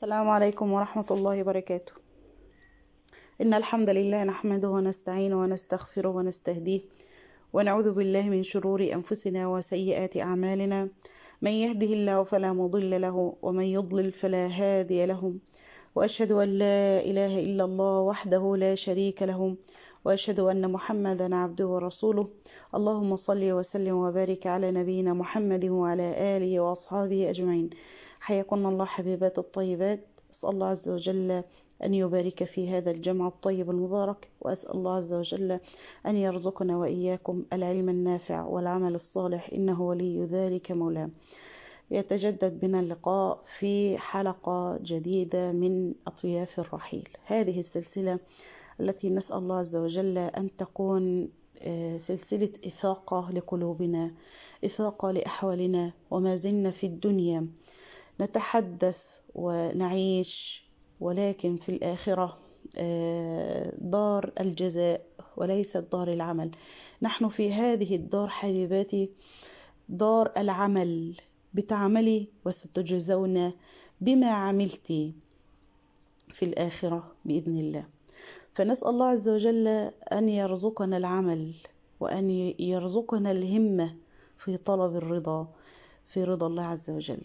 السلام عليكم ورحمة الله وبركاته. إن الحمد لله نحمده ونستعينه ونستغفره ونستهديه ونعوذ بالله من شرور أنفسنا وسيئات أعمالنا. من يهده الله فلا مضل له ومن يضلل فلا هادي له، وأشهد أن لا إله إلا الله وحده لا شريك له، وأشهد أن محمدا عبده ورسوله. اللهم صل وسلم وبارك على نبينا محمد وعلى آله وأصحابه أجمعين. حياكم الله حبيبات الطيبات. أسأل الله عز وجل أن يبارك في هذا الجمع الطيب المبارك، وأسأل الله عز وجل أن يرزقنا وإياكم العلم النافع والعمل الصالح، إنه ولي ذلك مولاه. يتجدد بنا اللقاء في حلقة جديدة من أطياف الرحيل، هذه السلسلة التي نسأل الله عز وجل أن تكون سلسلة إفاقة لقلوبنا، إفاقة لأحوالنا. وما زلنا في الدنيا نتحدث ونعيش، ولكن في الآخرة دار الجزاء وليست دار العمل. نحن في هذه الدار حبيباتي دار العمل، بتعملي وستجزون بما عملت في الآخرة بإذن الله. فنسأل الله عز وجل أن يرزقنا العمل، وأن يرزقنا الهمة في طلب الرضا، في رضا الله عز وجل.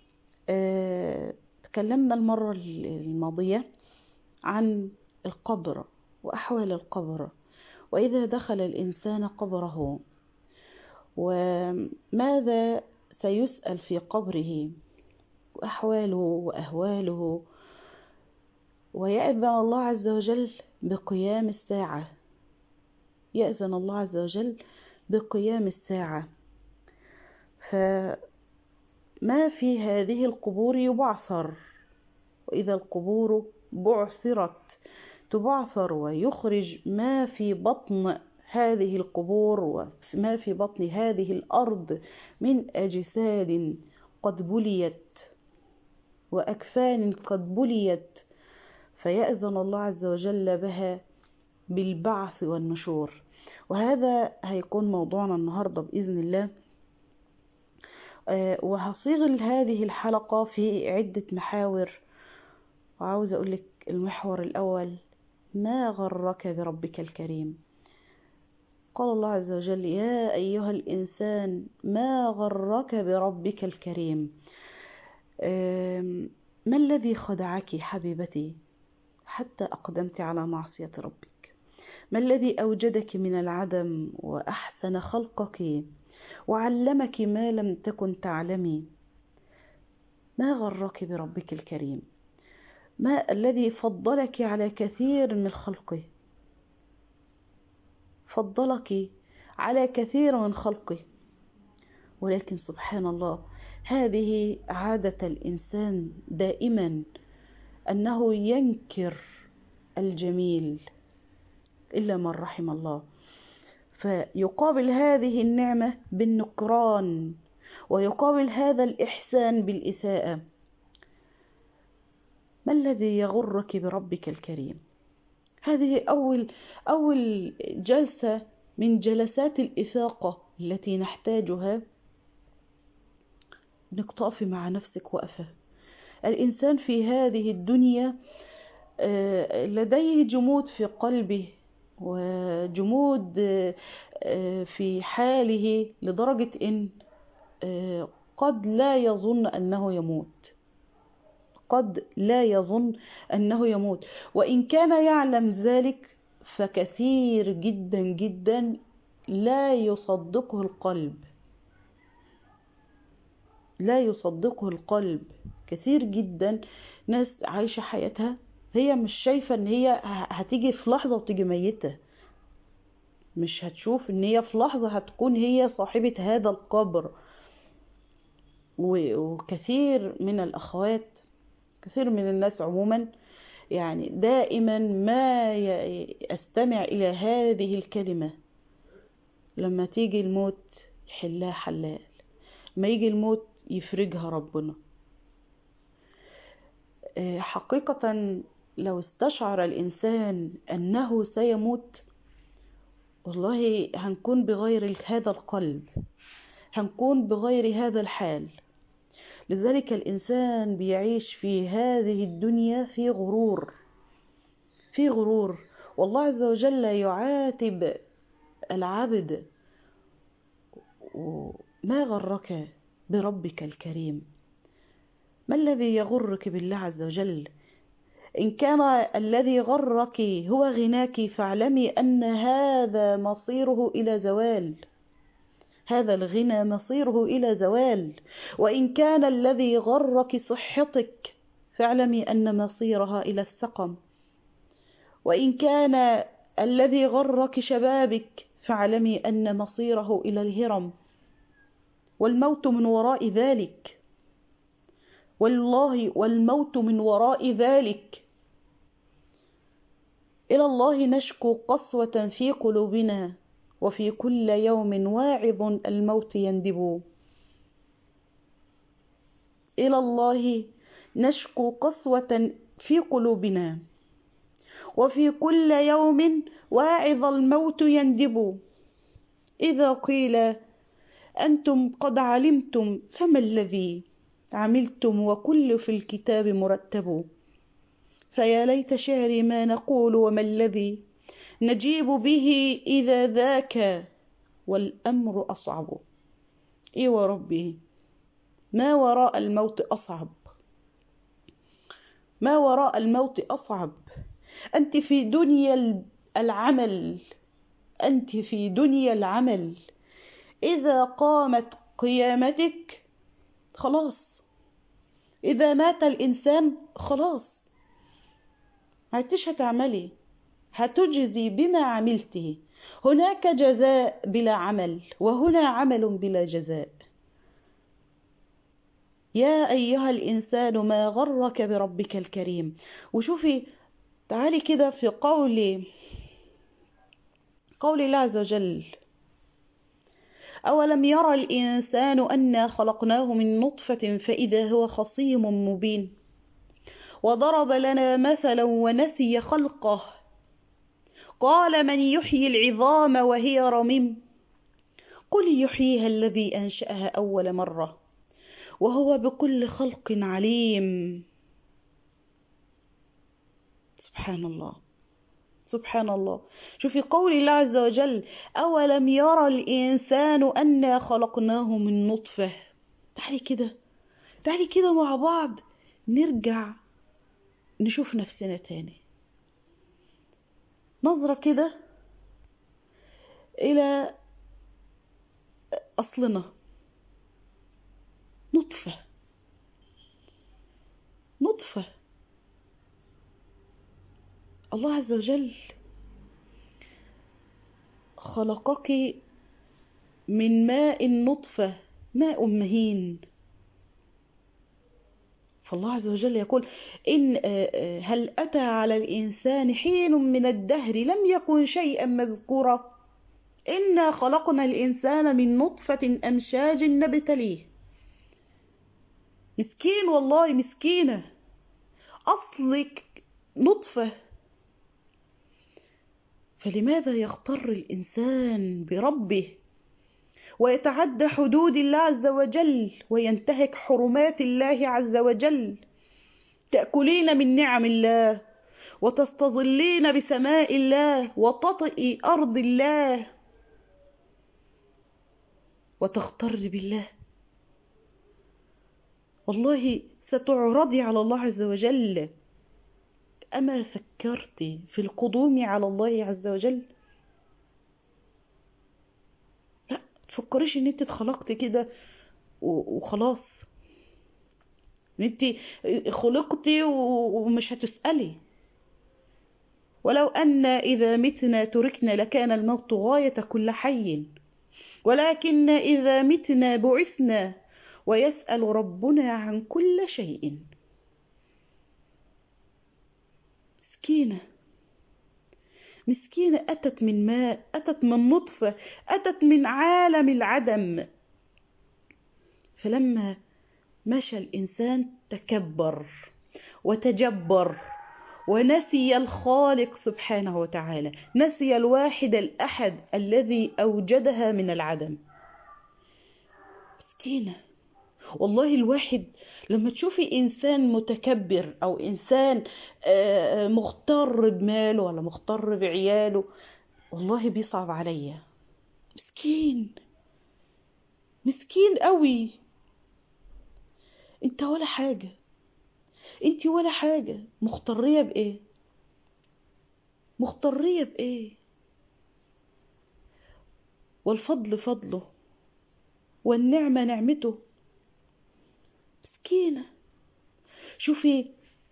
تكلمنا المرة الماضية عن القبر وأحوال القبر، وإذا دخل الإنسان قبره وماذا سيسأل في قبره، وأحواله وأهواله. ويأذن الله عز وجل بقيام الساعة، يأذن الله عز وجل بقيام الساعة. فما في هذه القبور يبعثر، وإذا القبور بعثرت تبعثر، ويخرج ما في بطن هذه القبور وما في بطن هذه الأرض من أجساد قد بليت وأكفان قد بليت، فيأذن الله عز وجل بها بالبعث والنشور. وهذا هيكون موضوعنا النهاردة بإذن الله. وهصيغ هذه الحلقة في عدة محاور، وعاوز أقولك المحور الأول: ما غرك بربك الكريم؟ قال الله عز وجل: يا أيها الإنسان ما غرك بربك الكريم. ما الذي خدعك حبيبتي حتى أقدمت على معصية ربك؟ ما الذي أوجدك من العدم وأحسن خلقك وعلمك ما لم تكن تعلمي؟ ما غرك بربك الكريم؟ ما الذي فضلك على كثير من خلقه؟ فضلك على كثير من خلقه. ولكن سبحان الله، هذه عادة الإنسان دائما، أنه ينكر الجميل إلا من رحم الله. فيقابل هذه النعمة بالنكران، ويقابل هذا الإحسان بالإساءة. ما الذي يغرك بربك الكريم؟ هذه أول جلسة من جلسات الإفاقة التي نحتاجها. نقف مع نفسك وقفة. الإنسان في هذه الدنيا لديه جمود في قلبه، وجمود في حاله، لدرجة إن قد لا يظن أنه يموت، قد لا يظن أنه يموت. وإن كان يعلم ذلك فكثير جدا جدا لا يصدقه القلب، لا يصدقه القلب. كثير جدا ناس عايشة حياتها هي مش شايفة ان هي هتيجي في لحظة وتيجي ميتة، مش هتشوف ان هي في لحظة هتكون هي صاحبة هذا القبر. وكثير من الأخوات، كثير من الناس عموما، يعني دائما ما أستمع إلى هذه الكلمة: لما تيجي الموت يحلها حلال، ما يجي الموت يفرجها ربنا. حقيقة لو استشعر الإنسان أنه سيموت، والله هنكون بغير هذا القلب، هنكون بغير هذا الحال. لذلك الإنسان بيعيش في هذه الدنيا في غرور، في غرور. والله عز وجل يعاتب العبد: ما غرك بربك الكريم؟ ما الذي يغرك بالله عز وجل؟ إن كان الذي غرك هو غناك فاعلمي أن هذا مصيره إلى زوال، هذا الغنى مصيره إلى زوال. وإن كان الذي غرك صحتك فاعلمي أن مصيرها إلى السقم. وإن كان الذي غرك شبابك فاعلمي أن مصيره إلى الهرم، والموت من وراء ذلك، والله والموت من وراء ذلك. إلى الله نشكو قسوة في قلوبنا، وفي كل يوم واعظ الموت يندب. إلى الله نشكو قسوة في قلوبنا، وفي كل يوم واعظ الموت يندب. إذا قيل أنتم قد علمتم فما الذي عملتم وكل في الكتاب مرتب. فيا ليت شعري ما نقول وما الذي نجيب به إذا ذاك والأمر أصعب. إي وربي ما وراء الموت أصعب، ما وراء الموت أصعب. أنت في دنيا العمل، أنت في دنيا العمل، إذا قامت قيامتك خلاص، إذا مات الإنسان خلاص، عدتش هتعملي، هتجزي بما عملته. هناك جزاء بلا عمل، وهنا عمل بلا جزاء. يا أيها الإنسان ما غرك بربك الكريم. وشوفي تعالي كده في قول الله عز وجل: أولم يرى الإنسان أنا خلقناه من نطفة فإذا هو خصيم مبين وضرب لنا مثلا ونسي خلقه قال من يحيي العظام وهي رميم قل يحييها الذي أنشأها أول مرة وهو بكل خلق عليم. سبحان الله، سبحان الله. شوفي قول الله عز وجل: أولم يرى الإنسان أنا خلقناه من نطفة. تعالي كده، تعالي كده مع بعض نرجع نشوف نفسنا تاني، نظرة كده إلى أصلنا. نطفة، نطفة. الله عز وجل خلقك من ماء نطفة، ماء مهين. فالله عز وجل يقول: إن هل أتى على الإنسان حين من الدهر لم يكن شيئا مذكورا إنا خلقنا الإنسان من نطفة أمشاج نبتليه. مسكين، والله مسكينة، أصلك نطفة. فلماذا يغتر الإنسان بربه ويتعدى حدود الله عز وجل وينتهك حرمات الله عز وجل؟ تأكلين من نعم الله وتستظلين بسماء الله وتطئي أرض الله وتغتر بالله. والله ستعرضي على الله عز وجل. أما فكرت في القدوم على الله عز وجل؟ لا تفكريش ان انت اتخلقت كده وخلاص، ان انت خلقتي ومش هتسألي. ولو أن إذا متنا تركنا لكان الموت غاية كل حي، ولكن إذا متنا بعثنا ويسأل ربنا عن كل شيء. مسكينة، مسكينة، أتت من ماء، أتت من نطفة، أتت من عالم العدم. فلما مشى الإنسان تكبر وتجبر ونسي الخالق سبحانه وتعالى، نسي الواحد الأحد الذي أوجدها من العدم. مسكينة. والله الواحد لما تشوفي إنسان متكبر أو إنسان مغتر بماله ولا مغتر بعياله، والله بيصعب عليا. مسكين، مسكين قوي. انت ولا حاجة، انت ولا حاجة. مغترية بإيه؟ مغترية بإيه؟ والفضل فضله والنعمة نعمته. مسكينة. شوفي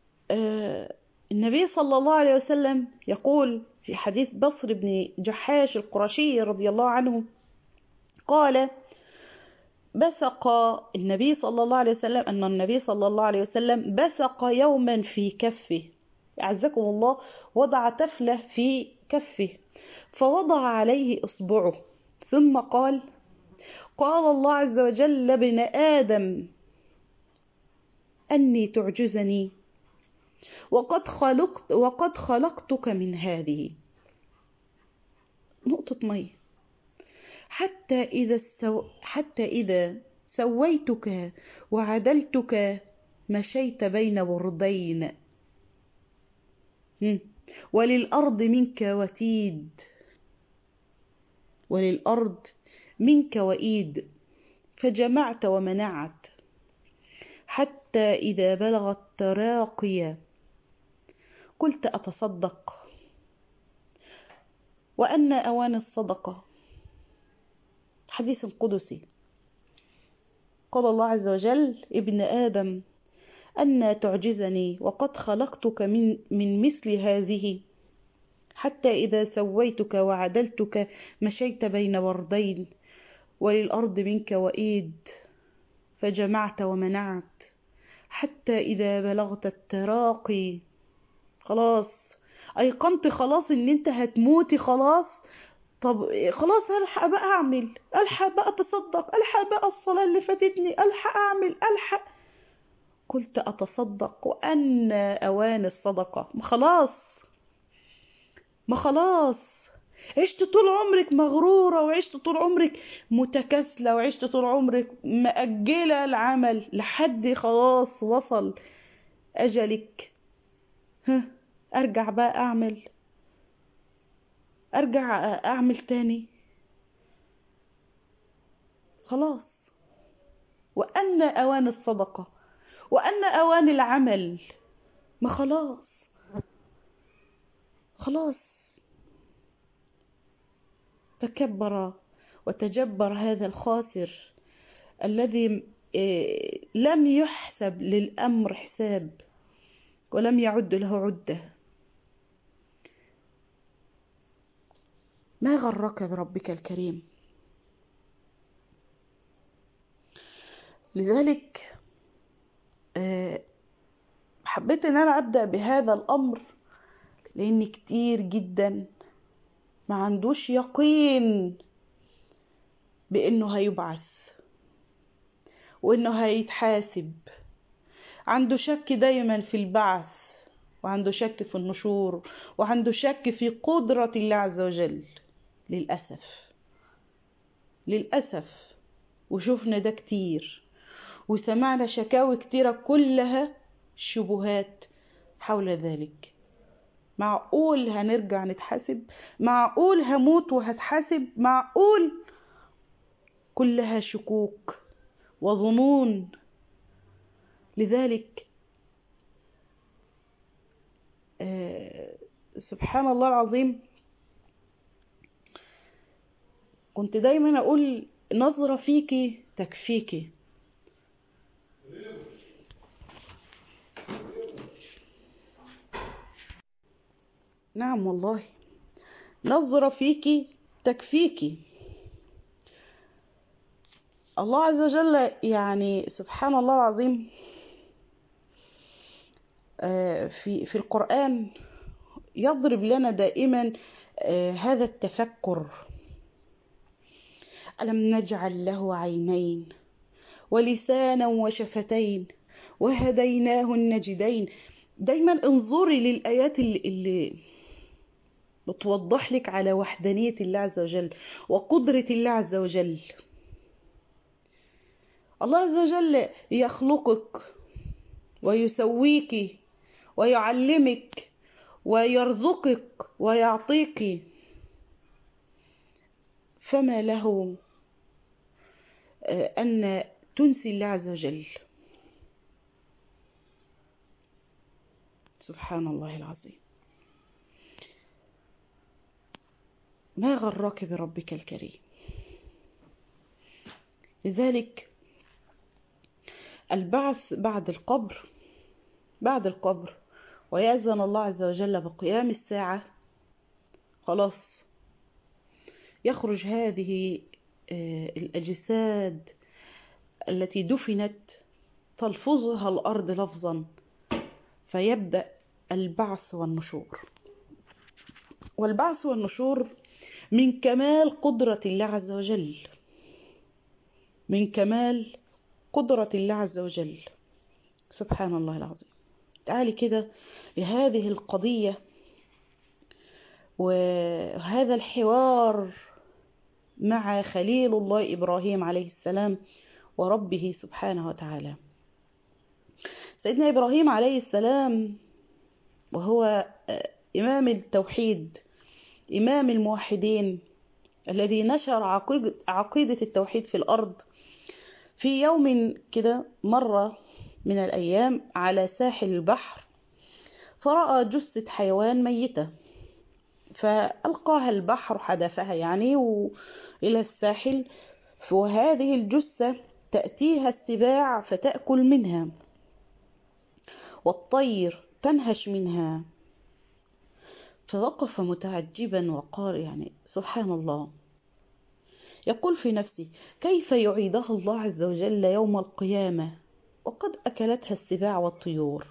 النبي صلى الله عليه وسلم يقول في حديث بصر بن جحاش القرشي رضي الله عنه، قال: بصق النبي صلى الله عليه وسلم، أن النبي صلى الله عليه وسلم بصق يوما في كفه، أعزكم الله، وضع تفلة في كفه فوضع عليه إصبعه، ثم قال: قال الله عز وجل: لابن آدم أني تعجزني وقد خلقتك من هذه. نقطة مي. حتى إذا سويتك وعدلتك مشيت بين بردين، وللأرض منك وتيد، وللأرض منك وإيد، فجمعت ومنعت، حتى إذا بلغ التراقي قلت أتصدق، وأن أوان الصدقة. حديث قدسي. قال الله عز وجل: ابن آدم أن تعجزني وقد خلقتك من مثل هذه، حتى إذا سويتك وعدلتك مشيت بين بردين، وللأرض منك وإيد، فجمعت ومنعت، حتى إذا بلغت التراقي، خلاص أيقنت خلاص إن أنت هتموتي خلاص. طب خلاص، ألحق بقى أعمل، ألحق بقى أتصدق، ألحق بقى الصلاة اللي فاتتني، ألحق أعمل، ألحق. قلت أتصدق وأن أوان الصدقة. ما خلاص عشت طول عمرك مغرورة، وعشت طول عمرك متكاسلة، وعشت طول عمرك مأجلة العمل لحد خلاص وصل أجلك. أرجع بقى أعمل تاني؟ خلاص. وأن أوان الصدقة وأن أوان العمل. ما خلاص. تكبر وتجبر هذا الخاسر الذي لم يحسب للأمر حساب ولم يعد له عدة. ما غرك بربك الكريم؟ لذلك حبيت ان انا ابدأ بهذا الامر، لان كتير جدا ما عندوش يقين بانه هيبعث وانه هيتحاسب. عنده شك دايما في البعث، وعنده شك في النشور، وعنده شك في قدرة الله عز وجل. للأسف وشوفنا ده كتير، وسمعنا شكاوي كتيرة كلها شبهات حول ذلك. معقول هنرجع نتحاسب؟ معقول هموت وهتحاسب؟ معقول؟ كلها شكوك وظنون. لذلك سبحان الله العظيم، كنت دايما أقول: نظرة فيكي تكفيكي. نعم والله، نظرة فيكي تكفيكي. الله عز وجل يعني سبحان الله العظيم في القرآن يضرب لنا دائما هذا التفكر. ألم نجعل له عينين ولسانا وشفتين وهديناه النجدين. دايما انظري للآيات اللي بتوضح لك على وحدانية الله عز وجل وقدرة الله عز وجل. الله عز وجل يخلقك ويسويك ويعلمك ويرزقك ويعطيك، فما له أن تنسي الله عز وجل. سبحان الله العظيم. ما غرك بربك الكريم. لذلك البعث بعد القبر ويأذن الله عز وجل بقيام الساعة، خلاص يخرج هذه الأجساد التي دفنت تلفظها الأرض لفظا، فيبدأ البعث والنشور. والبعث والنشور من كمال قدرة الله عز وجل، من كمال قدرة الله عز وجل. سبحان الله العظيم. تعالي كده لهذه القضية وهذا الحوار مع خليل الله إبراهيم عليه السلام وربه سبحانه وتعالى. سيدنا إبراهيم عليه السلام وهو إمام التوحيد، إمام الموحدين الذي نشر عقيدة التوحيد في الأرض، في يوم كده مرة من الأيام على ساحل البحر فرأى جثة حيوان ميتة، فألقاها البحر، حدفها يعني إلى الساحل، وهذه الجثة تأتيها السباع فتأكل منها والطير تنهش منها. فوقف متعجبا وقال يعني سبحان الله، يقول في نفسه كيف يعيدها الله عز وجل يوم القيامة وقد أكلتها السباع والطيور؟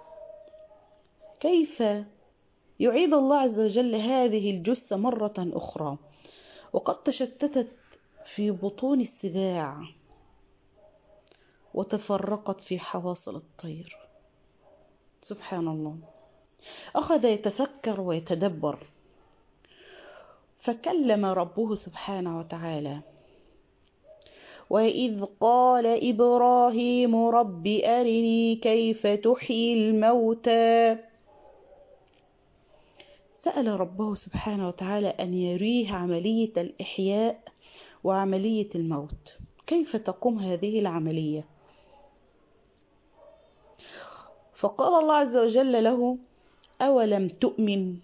كيف يعيد الله عز وجل هذه الجثة مرة أخرى وقد تشتتت في بطون السباع وتفرقت في حواصل الطير؟ سبحان الله. أخذ يتفكر ويتدبر، فكلم ربه سبحانه وتعالى: وإذ قال إبراهيم رب أرني كيف تحيي الموتى. سأل ربه سبحانه وتعالى أن يريه عملية الإحياء وعملية الموت، كيف تقوم هذه العملية؟ فقال الله عز وجل له: أولم تؤمن؟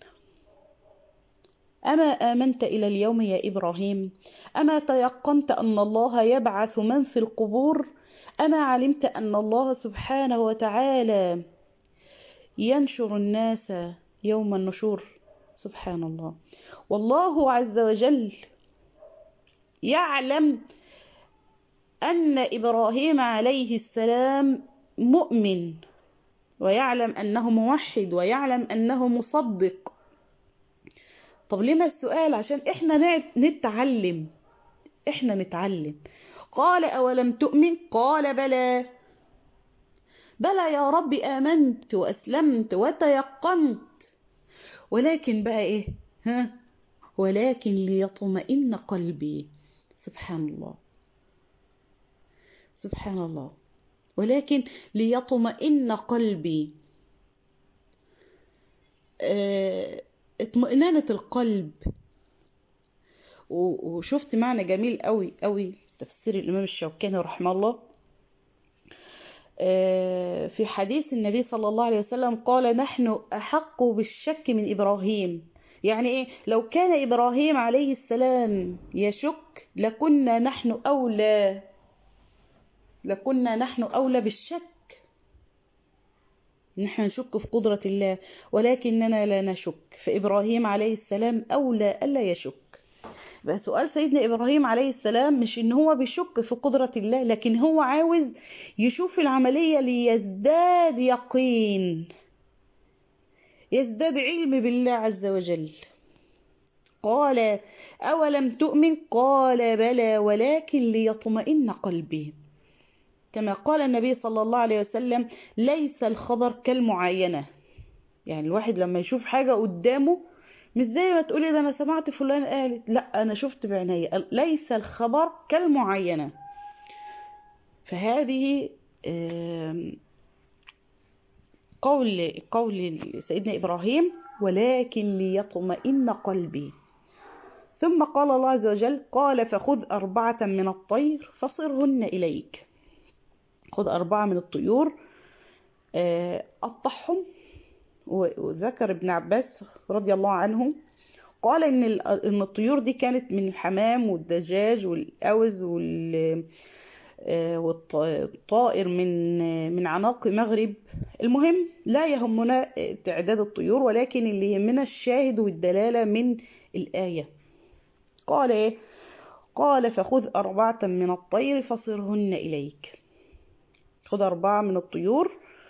أما آمنت إلى اليوم يا إبراهيم؟ أما تيقنت أن الله يبعث من في القبور؟ أما علمت أن الله سبحانه وتعالى ينشر الناس يوم النشور؟ سبحان الله. والله عز وجل يعلم أن إبراهيم عليه السلام مؤمن، ويعلم أنه موحد، ويعلم أنه مصدق. طب لما السؤال؟ عشان احنا نتعلم. قال: أولم تؤمن؟ قال: بلى. بلى يا رب، آمنت وأسلمت وتيقنت، ولكن بقى إيه؟ ولكن ليطمئن قلبي. سبحان الله، سبحان الله. ولكن ليطمئن قلبي. اطمئنانة القلب. وشفت معنى جميل قوي قوي تفسير الإمام الشوكاني رحمه الله في حديث النبي صلى الله عليه وسلم، قال: نحن أحق بالشك من إبراهيم. يعني إيه؟ لو كان إبراهيم عليه السلام يشك لكنا نحن أولى بالشك. نحن نشك في قدرة الله ولكننا لا نشك، فإبراهيم عليه السلام أولى ألا يشك. بقى سؤال سيدنا إبراهيم عليه السلام مش إن هو بيشك في قدرة الله، لكن هو عاوز يشوف العملية ليزداد يقين، يزداد علم بالله عز وجل. قال: أولم تؤمن؟ قال: بلى ولكن ليطمئن قلبي. كما قال النبي صلى الله عليه وسلم: ليس الخبر كالمعاينة. يعني الواحد لما يشوف حاجة قدامه مش زي ما تقولي ده أنا سمعت فلان قالت، لا أنا شفت بعيني. ليس الخبر كالمعاينة. فهذه قول سيدنا إبراهيم: ولكن ليطمئن قلبي. ثم قال الله عز وجل: قال فخذ 4 من الطير فصرهن إليك. خذ 4 من الطيور، قطعهم. وذكر ابن عباس رضي الله عنه قال إن الطيور دي كانت من الحمام والدجاج والأوز والطائر من عناق مغرب. المهم لا يهمنا تعداد الطيور، ولكن اللي يهمنا الشاهد والدلالة من الآية. قال إيه؟ قال فخذ 4 من الطير فصرهن إليك. خذ 4 من الطيور،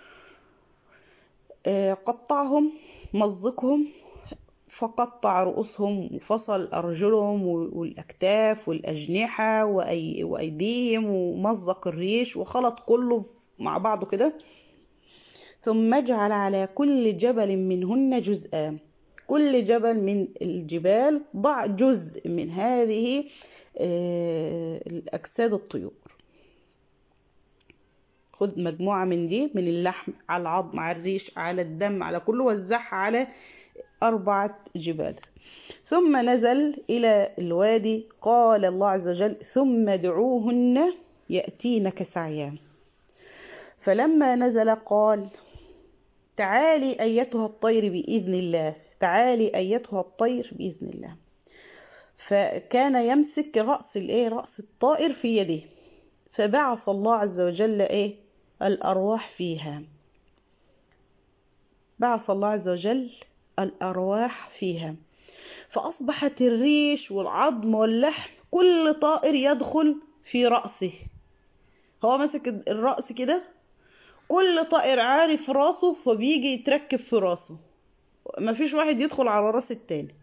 قطعهم، مزقهم، فقطع رؤوسهم وفصل أرجلهم والأكتاف والأجنحة وأيديهم، ومزق الريش وخلط كله مع بعضه كده. ثم اجعل على كل جبل منهن جزءا. كل جبل من الجبال ضع جزء من هذه الأجساد الطيور. خذ مجموعة من دي، من اللحم على العظم على الريش على الدم على كله، وزعها على 4 جبال. ثم نزل إلى الوادي. قال الله عز وجل: ثم ادعوهن يأتينك سعيا. فلما نزل قال: تعالي أيتها الطير بإذن الله، تعالي أيتها الطير بإذن الله. فكان يمسك رأس الطائر في يده، فبعث الله عز وجل الأرواح فيها. بعث الله عز وجل الأرواح فيها، فأصبحت الريش والعظم واللحم كل طائر يدخل في رأسه. هو مسك الرأس كده، كل طائر عارف راسه فبيجي يتركب في راسه، مفيش واحد يدخل على راس التاني.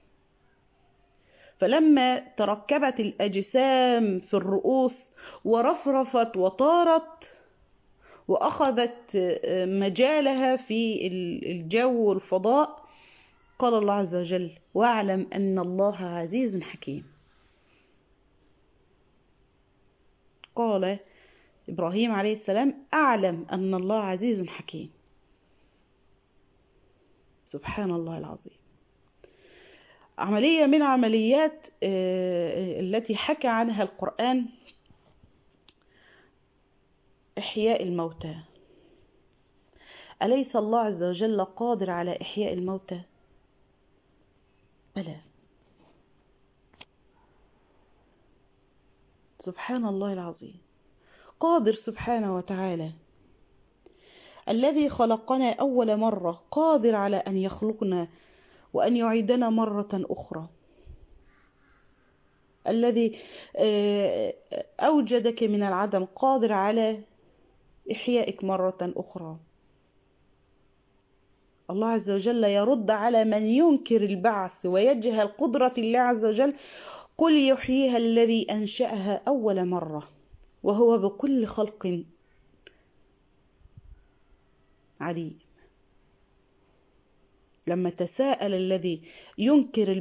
فلما تركبت الأجسام في الرؤوس ورفرفت وطارت وأخذت مجالها في الجو والفضاء، قال الله عز وجل: واعلم أن الله عزيز حكيم. قال إبراهيم عليه السلام: أعلم أن الله عزيز حكيم. سبحان الله العظيم. عملية من عمليات التي حكى عنها القرآن إحياء الموتى. أليس الله عز وجل قادر على إحياء الموتى؟ بلى. سبحان الله العظيم. قادر سبحانه وتعالى. الذي خلقنا أول مرة قادر على أن يخلقنا وأن يعيدنا مرة أخرى. الذي أوجدك من العدم قادر على إحيائك مرة أخرى. الله عز وجل يرد على من ينكر البعث ويجهل قدرة الله عز وجل: قل يحييها الذي أنشأها أول مرة وهو بكل خلق عليم. لما تساءل الذي ينكر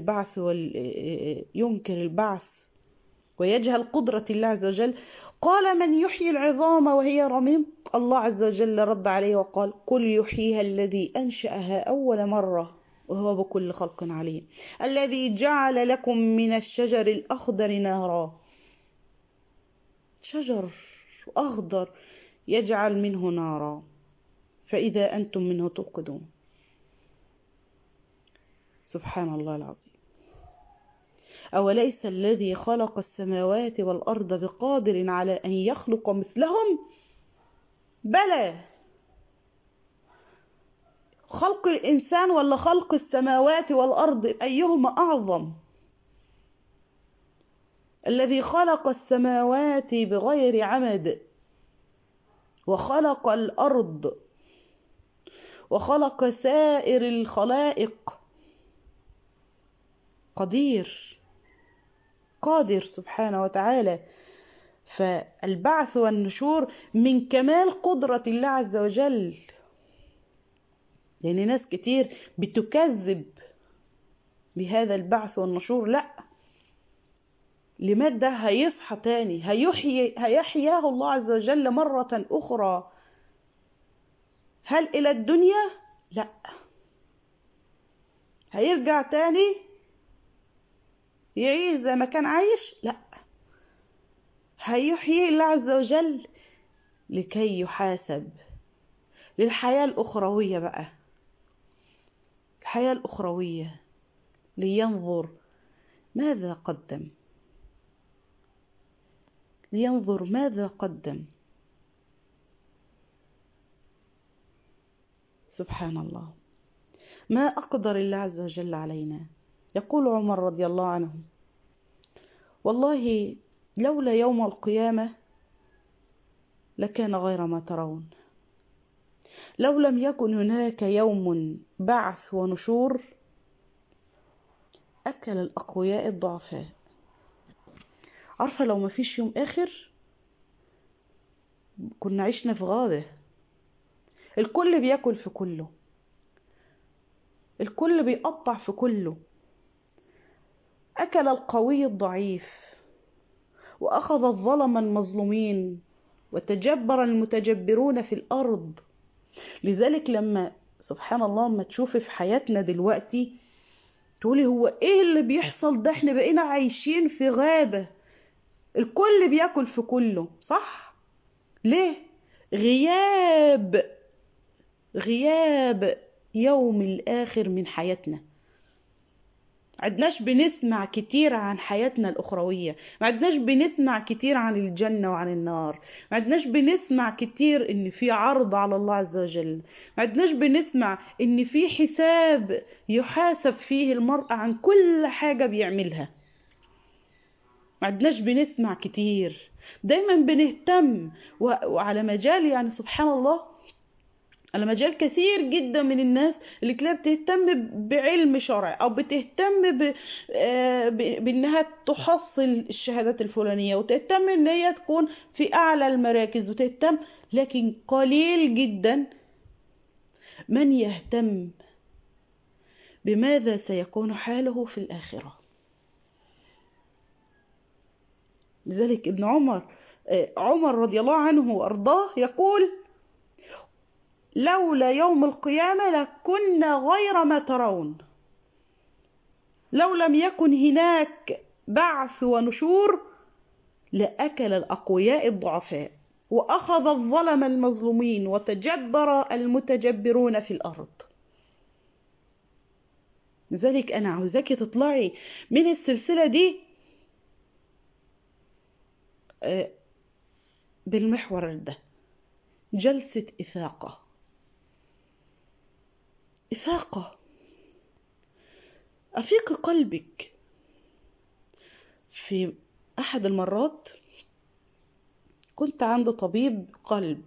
البعث ويجهل قدرة الله عز وجل، قال: من يحيي العظام وهي رميم؟ الله عز وجل رد عليه وقال: قل يحييها الذي أنشأها أول مرة وهو بكل خلق عليم. الذي جعل لكم من الشجر الأخضر نارا. شجر أخضر يجعل منه نارا فإذا أنتم منه توقدون. سبحان الله العظيم. أوليس الذي خلق السماوات والأرض بقادر على أن يخلق مثلهم؟ بلى. خلق الإنسان ولا خلق السماوات والأرض أيهما أعظم؟ الذي خلق السماوات بغير عمد وخلق الأرض وخلق سائر الخلائق قادر سبحانه وتعالى. فالبعث والنشور من كمال قدرة الله عز وجل. لأن ناس كتير بتكذب بهذا البعث والنشور. لا، لمادة هيصحى تاني، هيحياه الله عز وجل مرة أخرى. هل إلى الدنيا؟ لا. هيرجع تاني يعيش زي ما كان عايش؟ لا. هيحيي الله عز وجل لكي يحاسب للحياة الأخروية بقى، الحياة الأخروية، لينظر ماذا قدم، لينظر ماذا قدم. سبحان الله، ما أقدر الله عز وجل علينا. يقول عمر رضي الله عنه: والله لولا يوم القيامة لكان غير ما ترون. لو لم يكن هناك يوم بعث ونشور أكل الأقوياء الضعفاء. عارفة لو ما فيش يوم آخر كنا عشنا في غابة، الكل بياكل في كله، الكل بيقطع في كله. أكل القوي الضعيف، وأخذ الظلم المظلومين، وتجبر المتجبرون في الأرض. لذلك لما سبحان الله ما تشوفي في حياتنا دلوقتي تقولي هو ايه اللي بيحصل ده؟ احنا بقينا عايشين في غابة، الكل بياكل في كله، صح؟ ليه؟ غياب يوم الآخر من حياتنا. عدناش بنسمع كتير عن حياتنا الأخروية، ما عدناش بنسمع كتير عن الجنة وعن النار، ما عدناش بنسمع كتير ان في عرض على الله عز وجل، ما عدناش بنسمع ان في حساب يحاسب فيه المرء عن كل حاجة بيعملها. ما عدناش بنسمع كتير، دايما بنهتم وعلى مجال يعني سبحان الله، على مجال كثير جدا من الناس اللي تلاقيها بتهتم بعلم شرع او بتهتم بانها تحصل الشهادات الفلانية، وتهتم ان هي تكون في اعلى المراكز وتهتم، لكن قليل جدا من يهتم بماذا سيكون حاله في الآخرة. لذلك ابن عمر رضي الله عنه وارضاه يقول: لولا يوم القيامة لكنا غير ما ترون. لو لم يكن هناك بعث ونشور لأكل الأقوياء الضعفاء، وأخذ الظلم المظلومين، وتجبر المتجبرون في الأرض. لذلك أنا عاوزاكي تطلعي من السلسلة دي بالمحور ده، جلسة إفاقة. أفيق قلبك. في أحد المرات كنت عند طبيب قلب،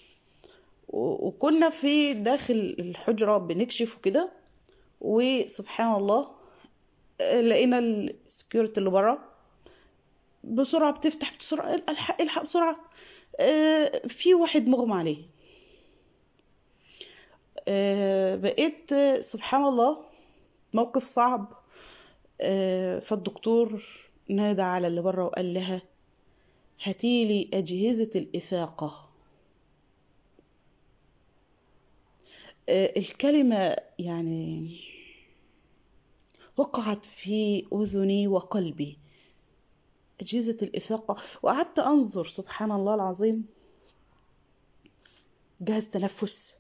وكنا في داخل الحجرة بنكشف كده، وسبحان الله لقينا السكيورتي اللي بره بسرعة بتفتح بسرعة، الحق بسرعة، في واحد مغمى عليه. بقيت سبحان الله موقف صعب. فالدكتور نادى على اللي بره وقال لها: هاتيلي أجهزة الإفاقة. الكلمة يعني وقعت في أذني وقلبي، أجهزة الإفاقة. وقعدت أنظر سبحان الله العظيم، جهاز تنفس،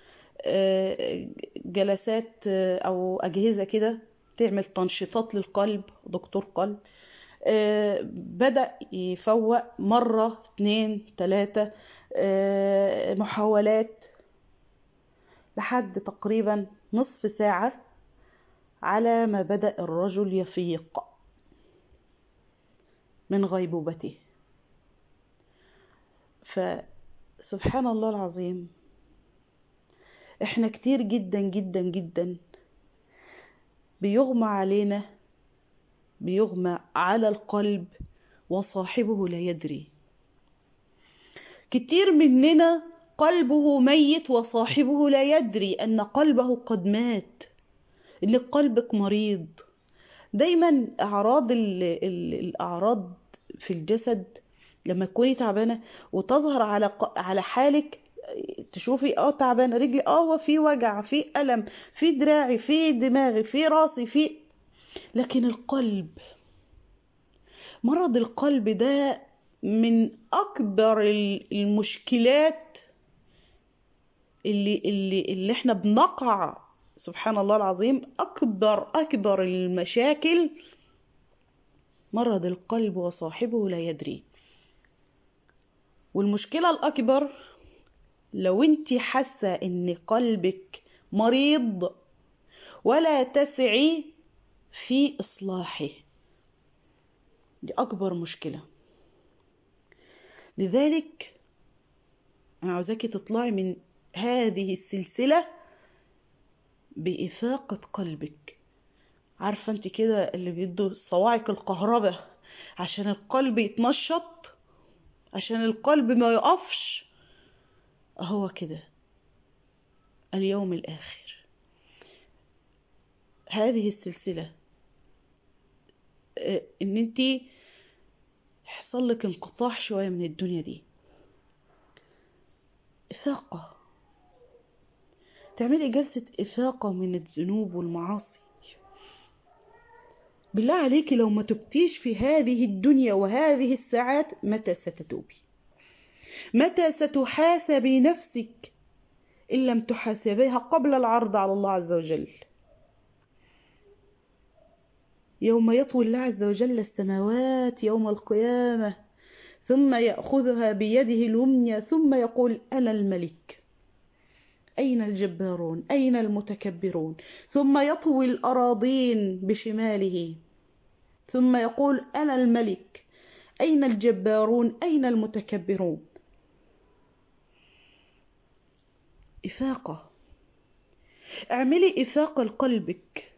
جلسات أو أجهزة كده تعمل تنشيطات للقلب، دكتور قلب بدأ يفوق مرة 2 3 محاولات لحد تقريبا نصف ساعة على ما بدأ الرجل يفيق من غيبوبته. فسبحان الله العظيم، احنا كتير جدا جدا جدا بيغمى علينا، بيغمى على القلب وصاحبه لا يدري. كتير مننا قلبه ميت وصاحبه لا يدري أن قلبه قد مات، إن قلبك مريض. دايما الأعراض في الجسد لما تكوني تعبانة وتظهر على حالك، تشوفي تعبانة رجلي، وفي وجع، في ألم، في دراعي، في دماغي، في راسي، لكن القلب، مرض القلب ده من أكبر المشكلات اللي احنا بنقع، سبحان الله العظيم، أكبر المشاكل مرض القلب وصاحبه لا يدري. والمشكلة الأكبر لو انت حاسة ان قلبك مريض ولا تسعي في إصلاحه، دي أكبر مشكلة. لذلك أنا عاوزاكي تطلعي من هذه السلسلة بإفاقة قلبك. عارفة انت كده اللي بيدوا صواعق الكهرباء عشان القلب يتنشط، عشان القلب ما يقفش، هو كده اليوم الآخر. هذه السلسلة ان انت يحصل لك انقطاع شوية من الدنيا دي، إفاقة، تعملي جلسة إفاقة من الذنوب والمعاصي. بالله عليك لو ما تبتيش في هذه الدنيا وهذه الساعات، متى ستتوبي؟ متى ستحاسبي نفسك إن لم تحاسبيها قبل العرض على الله عز وجل؟ يوم يطوي الله عز وجل السماوات يوم القيامة، ثم يأخذها بيده اليمنى ثم يقول أنا الملك، أين الجبارون، أين المتكبرون؟ ثم يطوي الأراضين بشماله ثم يقول أنا الملك، أين الجبارون، أين المتكبرون؟ إفاقة، اعملي إفاقة لقلبك.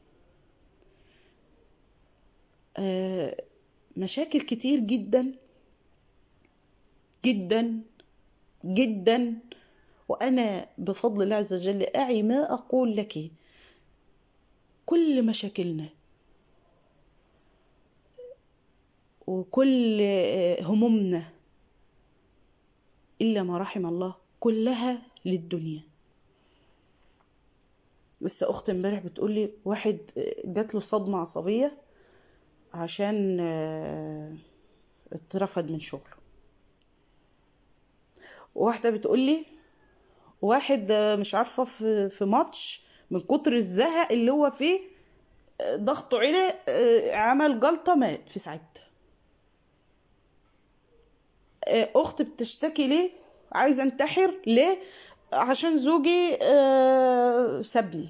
مشاكل كتير جدا جدا جدا، وأنا بفضل الله عز وجل أعي ما أقول لك، كل مشاكلنا وكل همومنا إلا ما رحم الله كلها للدنيا. بس أخت امبارح بتقولي واحد جات له صدمة عصبية عشان اترفد من شغله. واحدة بتقولي واحد مش عارفة في ماتش من كتر الزهق اللي هو فيه، ضغطه عالي، عمل جلطة، مات في ساعتها. اخت بتشتكي ليه عايزة انتحر، ليه؟ عشان زوجي سابني.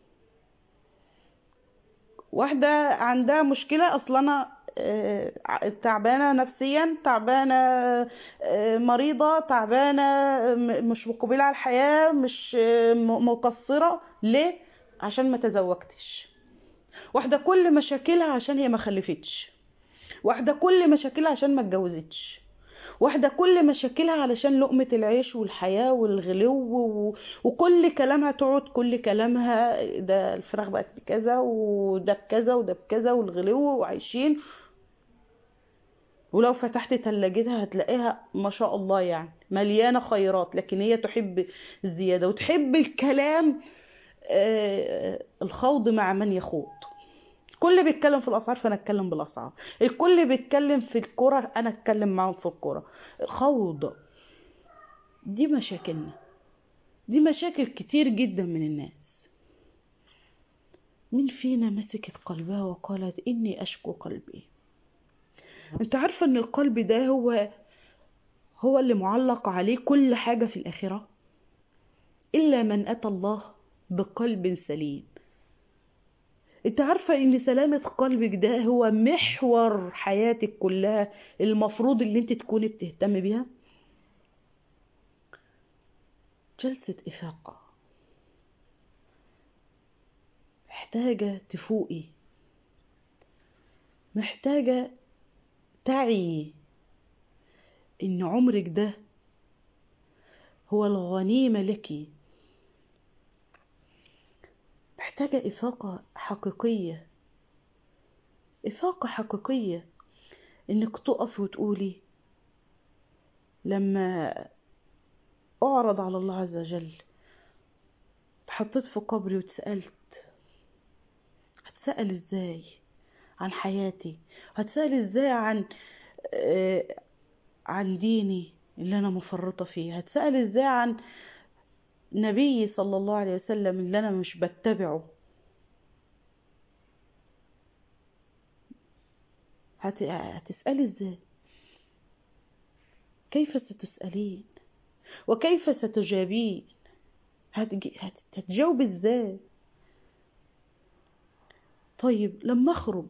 واحدة عندها مشكلة، اصلا انا تعبانة نفسيا، تعبانة، مريضة، تعبانة، مش مقبلة على الحياة، مش مقصرة، ليه؟ عشان ما تزوجتش. واحدة كل مشاكلها عشان هي ما خلفتش. واحدة كل مشاكلها عشان ما اتجوزتش. واحدة كل مشاكلها علشان لقمة العيش والحياة والغلو وكل كلامها تقعد، كل كلامها ده الفراخ بقت بكذا وده بكذا وده بكذا والغلو وعايشين. ولو فتحت تلاجتها هتلاقيها ما شاء الله يعني مليانة خيرات، لكن هي تحب الزيادة وتحب الكلام، الخوض مع من يخوض. الكل بيتكلم في الأسعار فأنا أتكلم بالأسعار، الكل بيتكلم في الكرة أنا أتكلم معهم في الكرة. خوض، دي مشاكلنا، دي مشاكل كتير جدا من الناس. مين فينا مسكت قلبها وقالت إني أشكو قلبي؟ انت عارفة ان القلب ده هو اللي معلق عليه كل حاجة في الآخرة، إلا من أتى الله بقلب سليم. انت عارفة ان سلامة قلبك ده هو محور حياتك كلها، المفروض اللي انت تكوني بتهتم بيها. جلسة إفاقة، محتاجة تفوقي، محتاجة تعي ان عمرك ده هو الغنيمة لك. محتاجة إفاقة حقيقية، إفاقة حقيقية، إنك تقف وتقولي لما أعرض على الله عز وجل، اتحطيت في قبري واتسألت، هتسأل إزاي عن حياتي؟ هتسأل إزاي عن ديني اللي أنا مفرطة فيه؟ هتسأل إزاي عن نبي صلى الله عليه وسلم اللي أنا مش بتبعه؟ هتسألي إزاي؟ كيف ستسألين؟ وكيف ستجابين؟ هتجاوب إزاي؟ طيب لما أخرج،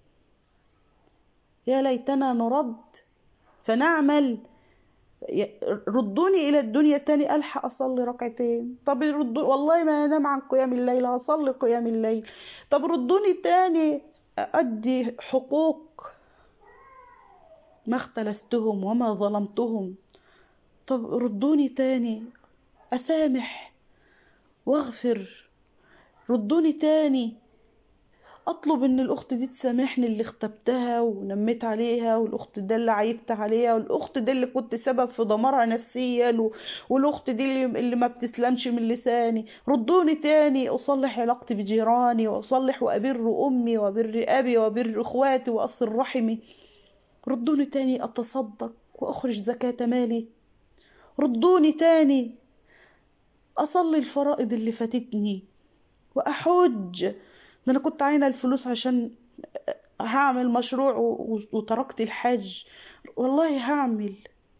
يا ليتنا نرد فنعمل، ردوني إلى الدنيا تاني ألحق أصلي ركعتين. طب ردوني والله ما أنام عن قيام الليل، هصلي قيام الليل. طب ردوني تاني أدي حقوق ما اختلستهم وما ظلمتهم. طب ردوني تاني أسامح واغفر. ردوني تاني اطلب ان الاخت دي تسامحني اللي اختبتها ونميت عليها، والاخت دي اللي عيبت عليها، والاخت دي اللي كنت سبب في دمارها نفسيا، والاخت دي اللي ما بتسلمش من لساني. ردوني تاني اصلح علاقتي بجيراني، واصلح وابر امي وابر ابي وابر اخواتي واصل رحمي. ردوني تاني اتصدق واخرج زكاة مالي. ردوني تاني اصلي الفرائض اللي فاتتني واحج. ده انا كنت عاينه الفلوس عشان هعمل مشروع وتركت الحج، والله هعمل.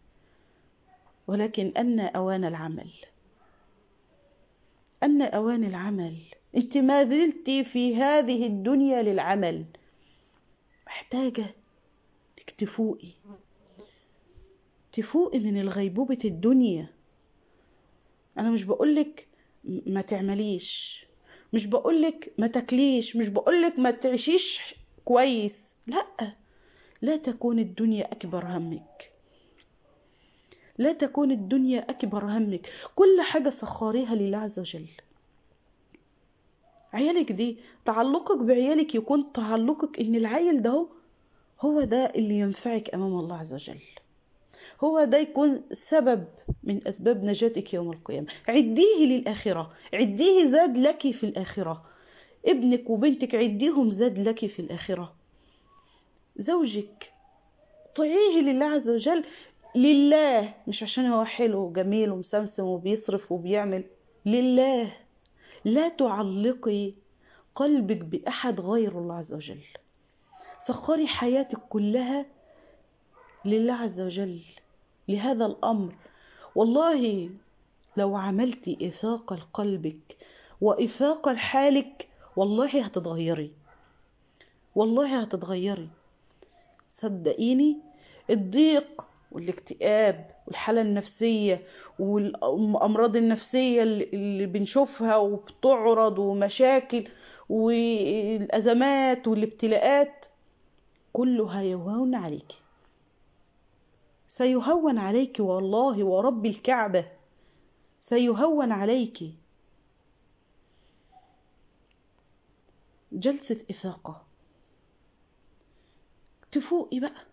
ولكن أن أوان العمل، أن أوان العمل. انت ما زلت في هذه الدنيا للعمل، محتاجة تفوقي من الغيبوبة الدنيا. أنا مش بقولك ما تعمليش، مش بقولك ما تاكليش، مش بقولك ما تعيشيش كويس، لا. لا تكون الدنيا أكبر همك، لا تكون الدنيا أكبر همك. كل حاجة سخريها لله عز وجل. عيالك دي، تعلقك بعيالك يكون تعلقك إن العيل ده هو ده اللي ينفعك أمام الله عز وجل، هو ده يكون سبب من أسباب نجاتك يوم القيامة. عديه للآخرة، عديه زاد لك في الآخرة. ابنك وبنتك عديهم زاد لك في الآخرة. زوجك طيعيه لله عز وجل، لله، مش عشان هو حلو وجميل ومسمسم وبيصرف وبيعمل، لله. لا تعلقي قلبك بأحد غير الله عز وجل. سخري حياتك كلها لله عز وجل، لهذا الأمر. والله لو عملتي إفاق لقلبك وإفاق لحالك، والله هتتغيري، والله هتتغيري. صدقيني، الضيق والاكتئاب والحالة النفسية والأمراض النفسية اللي بنشوفها وبتعرض، ومشاكل والأزمات والابتلاءات، كله هيهون عليك، سيهون عليك والله ورب الكعبة، سيهون عليك. جلسة إفاقة، تفوقي بقى،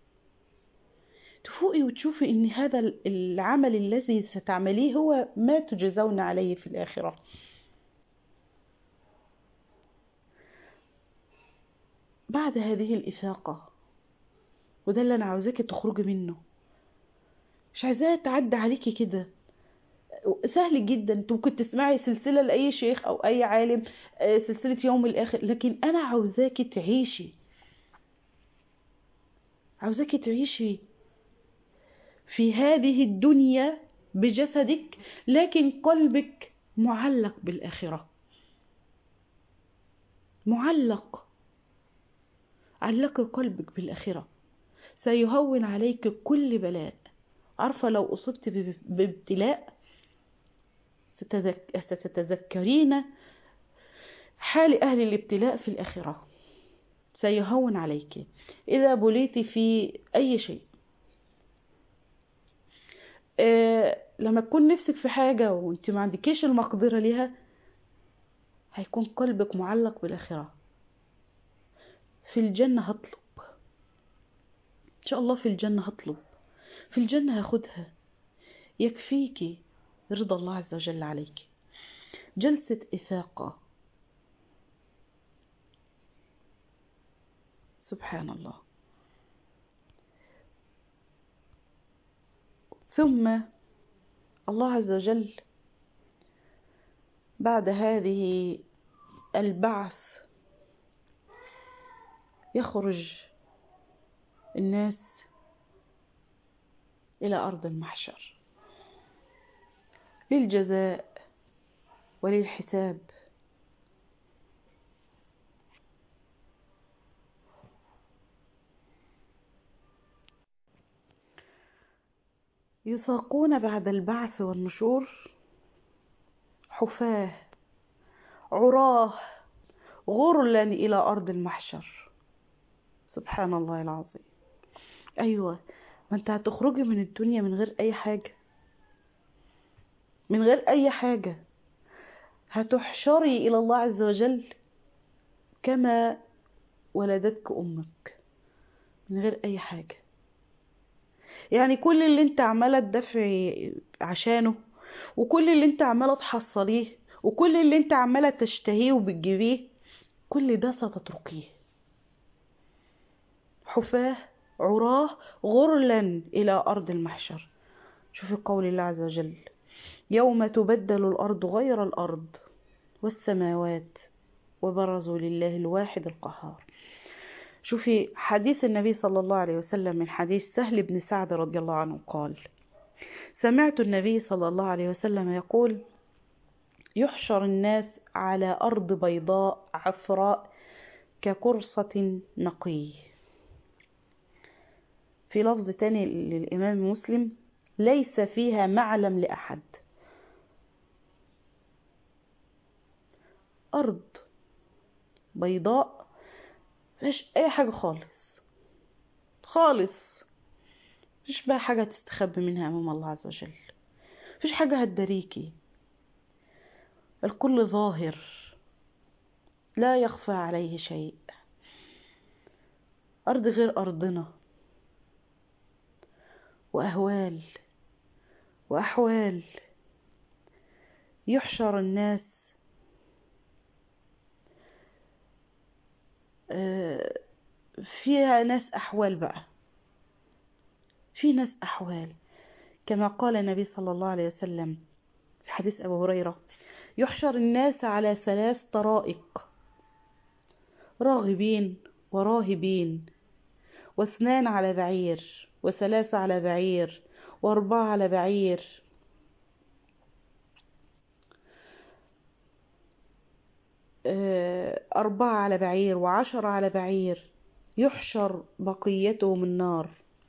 تفوقي وتشوفي ان هذا العمل الذي ستعمليه هو ما تجزون عليه في الآخرة. بعد هذه الإفاقة، وده اللي أنا عاوزاكي تخرجي منه، مش عايزاه تعدي عليكي كده، سهل جدا. انت ممكن تسمعي سلسلة لأي شيخ أو أي عالم، سلسلة يوم الآخر، لكن أنا عاوزاكي تعيشي، عاوزاكي تعيشي في هذه الدنيا بجسدك، لكن قلبك معلق بالآخرة، معلق. علقي قلبك بالآخرة، سيهون عليك كل بلاء. عارفة لو أصبت بابتلاء ستتذكرين حال أهل الابتلاء في الآخرة، سيهون عليك. إذا بليت في أي شيء، لما تكون نفسك في حاجة وانت ما عندكيش المقدرة لها، هيكون قلبك معلق بالآخرة. في الجنة هطلب، إن شاء الله في الجنة هطلب، في الجنة هاخدها. يكفيك رضا الله عز وجل عليك. جلسة إثاقة. سبحان الله. ثم الله عز وجل بعد هذه البعث يخرج الناس إلى أرض المحشر للجزاء وللحساب. يساقون بعد البعث والنشور حفاة عراه غرلا إلى أرض المحشر. سبحان الله العظيم. أيوة، ما أنت هتخرجي من الدنيا من غير أي حاجة، من غير أي حاجة. هتحشري إلى الله عز وجل كما ولدتك أمك من غير أي حاجة. يعني كل اللي انت عمالة تدافعي عشانه، وكل اللي انت عمالة تحصليه، وكل اللي انت عمالة تشتهيه وبتجيبيه، كل ده ستتركيه. حفاة عراه غرلا إلى أرض المحشر. شوفي قول الله عز وجل: يوم تبدل الأرض غير الأرض والسماوات وبرزوا لله الواحد القهار. شوفي حديث النبي صلى الله عليه وسلم من حديث سهل بن سعد رضي الله عنه قال: سمعت النبي صلى الله عليه وسلم يقول: يحشر الناس على أرض بيضاء عفراء كقرصة نقي. في لفظ تاني للإمام مسلم: ليس فيها معلم لأحد. أرض بيضاء مفيش أي حاجة خالص خالص، مفيش بقى حاجة تستخبي منها أمام الله عز وجل، مفيش حاجة هتداريكي، الكل ظاهر لا يخفى عليه شيء. أرض غير أرضنا، وأهوال وأحوال. يحشر الناس فيها ناس أحوال بقى، في ناس أحوال كما قال النبي صلى الله عليه وسلم في حديث أبو هريرة: يحشر الناس على 3 طرائق: راغبين وراهبين، 2 على بعير، 3 على بعير، 4 على بعير. 4 على بعير و10 على بعير. يحشر بقيتهم النار،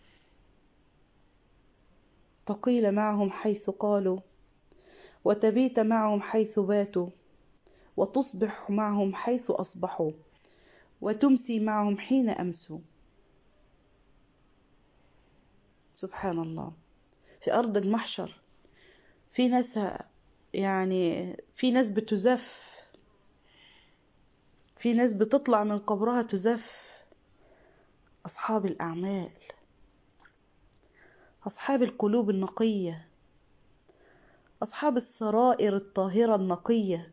تقيل معهم حيث قالوا، وتبيت معهم حيث باتوا، وتصبح معهم حيث أصبحوا، وتمسي معهم حين أمسوا. سبحان الله. في أرض المحشر في ناس، يعني في ناس بتزف، في ناس بتطلع من قبرها تزف. أصحاب الأعمال، أصحاب القلوب النقية، أصحاب السرائر الطاهرة النقية.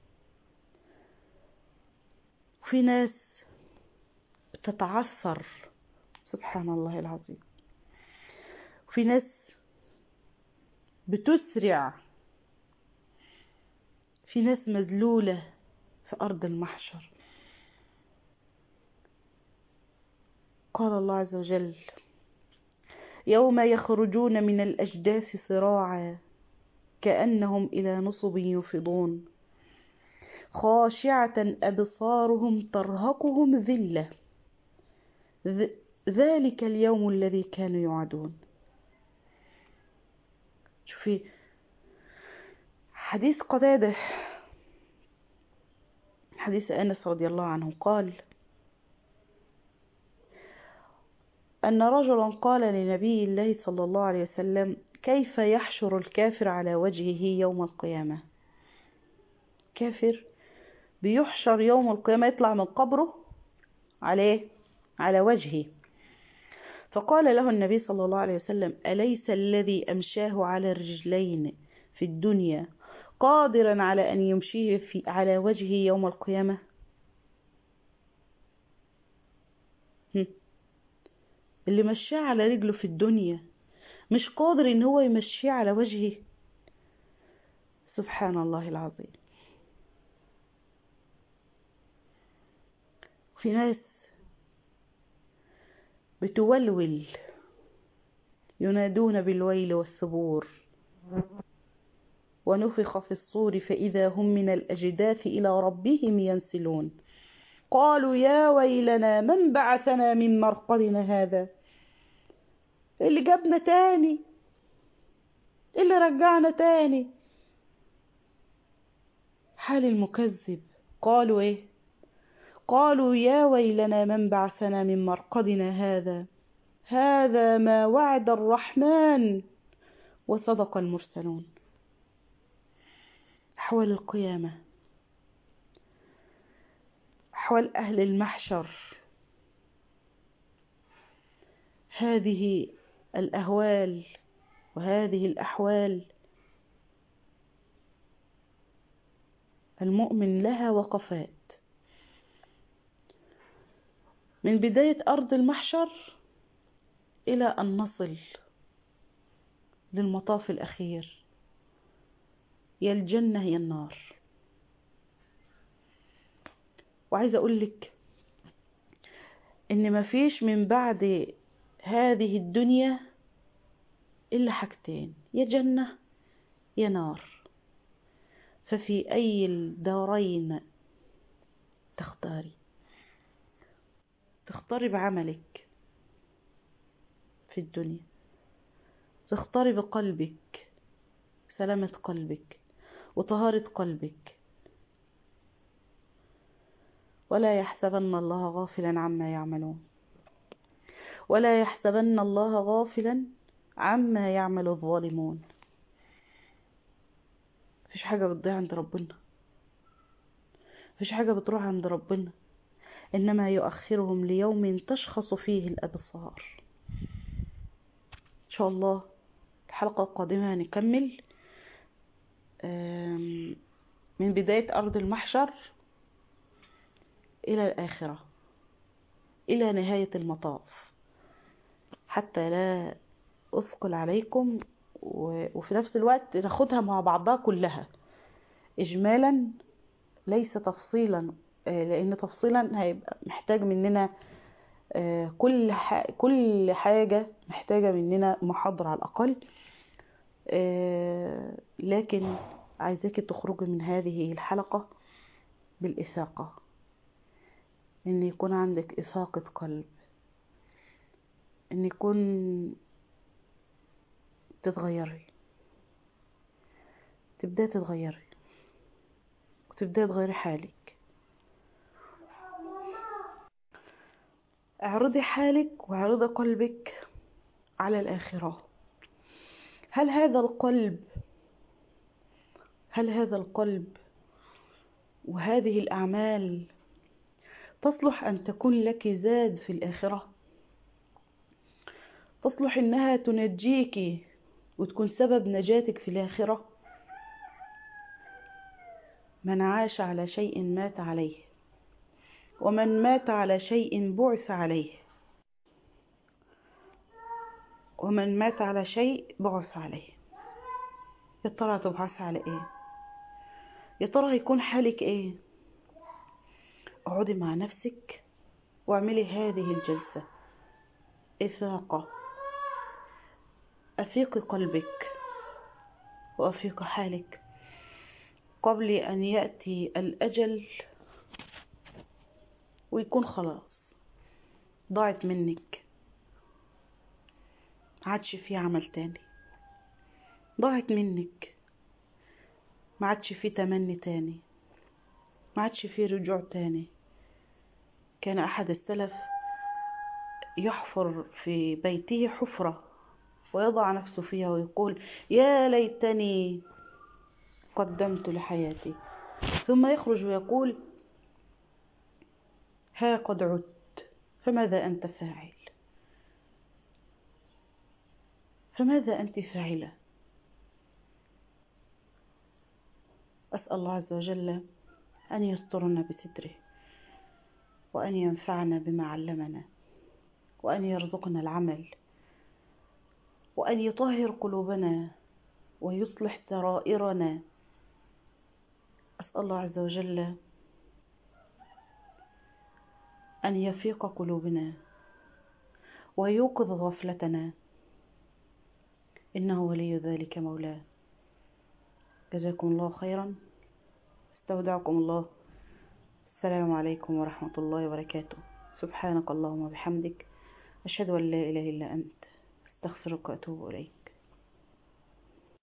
في ناس بتتعثر، سبحان الله العظيم. في ناس بتسرع، في ناس مذلولة في أرض المحشر. قال الله عز وجل: يوم يخرجون من الأجداث صراعا كأنهم إلى نصب يوفضون، خاشعة أبصارهم ترهقهم ذلة، ذلك اليوم الذي كانوا يوعدون. شوفي حديث قتادة، حديث أنس رضي الله عنه قال أن رجلا قال لنبي الله صلى الله عليه وسلم: كيف يحشر الكافر على وجهه يوم القيامة؟ كافر بيحشر يوم القيامة، يطلع من قبره عليه على وجهه. فقال له النبي صلى الله عليه وسلم: أليس الذي أمشاه على الرجلين في الدنيا قادرا على أن يمشيه على وجهه يوم القيامة؟ اللي مشاه على رجله في الدنيا مش قادر ان هو يمشيه على وجهه؟ سبحان الله العظيم. في ناس بتولول ينادون بالويل والثبور، ونفخ في الصور فإذا هم من الأجداث إلى ربهم ينسلون. قالوا يا ويلنا من بعثنا من مرقدنا هذا، اللي جابنا تاني، اللي رجعنا تاني. حال المكذب. قالوا ايه؟ قالوا يا ويلنا من بعثنا من مرقدنا هذا ما وعد الرحمن وصدق المرسلون. أحوال القيامة، أحوال أهل المحشر، هذه الأهوال وهذه الأحوال المؤمن لها وقفات، من بداية أرض المحشر إلى أن نصل للمطاف الأخير، يا الجنة يا النار. وعايزة أقولك إن مفيش من بعد هذه الدنيا إلا حاجتين، يا جنة يا نار. ففي أي الدارين تختاري؟ تختاري بعملك في الدنيا، تختاري بقلبك، سلامة قلبك وطهارة قلبك. ولا يحسبن الله غافلا عما يعملون، ولا يحسبن الله غافلا عما يعمل الظالمون. مفيش حاجة بتضيع عند ربنا، مفيش حاجة بتروح عند ربنا، إنما يؤخرهم ليوم تشخص فيه الأبصار. إن شاء الله الحلقة القادمة هنكمل من بداية أرض المحشر إلى الآخرة، إلى نهاية المطاف، حتى لا أثقل عليكم، وفي نفس الوقت ناخدها مع بعضها كلها إجمالا ليس تفصيلا، لأن تفصيلا هيبقى محتاج مننا كل حاجة محتاجة مننا محاضرة على الأقل. لكن عايزاك تخرجي من هذه الحلقة بالإثاقة، إن يكون عندك إثاقة قلب، إن يكون تتغيري، تبدأي تتغيري وتبدأي تغيري حالك. اعرضي حالك واعرضي قلبك على الآخرة. هل هذا القلب وهذه الأعمال تصلح أن تكون لك زاد في الآخرة؟ تصلح إنها تنجيك وتكون سبب نجاتك في الآخرة؟ من عاش على شيء مات عليه، ومن مات على شيء بعث عليه، ومن مات على شيء بعث عليه. يا ترى تبعث على ايه؟ يا ترى هيكون حالك ايه؟ اقعدي مع نفسك واعملي هذه الجلسة إثاقة. أفيقي قلبك وأفيقي حالك قبل أن يأتي الأجل ويكون خلاص ضاعت منك، عادش في عمل تاني، ضاعت منك، ما عادش في تمني تاني، ما عادش في رجوع تاني. كان أحد السلف يحفر في بيته حفرة ويضع نفسه فيها ويقول يا ليتني قدمت لحياتي، ثم يخرج ويقول ها قد عدت فماذا أنت فاعل؟ فماذا أنت فاعلة؟ أسأل الله عز وجل أن يسترنا بستره، وأن ينفعنا بما علمنا، وأن يرزقنا العمل، وأن يطهر قلوبنا ويصلح سرائرنا. أسأل الله عز وجل أن يفيق قلوبنا ويوقظ غفلتنا، إنه ولي ذلك مولاه. جزاكم الله خيرا، استودعكم الله. السلام عليكم ورحمة الله وبركاته. سبحانك اللهم وبحمدك، أشهد أن لا إله إلا أنت، أستغفرك وأتوب إليك.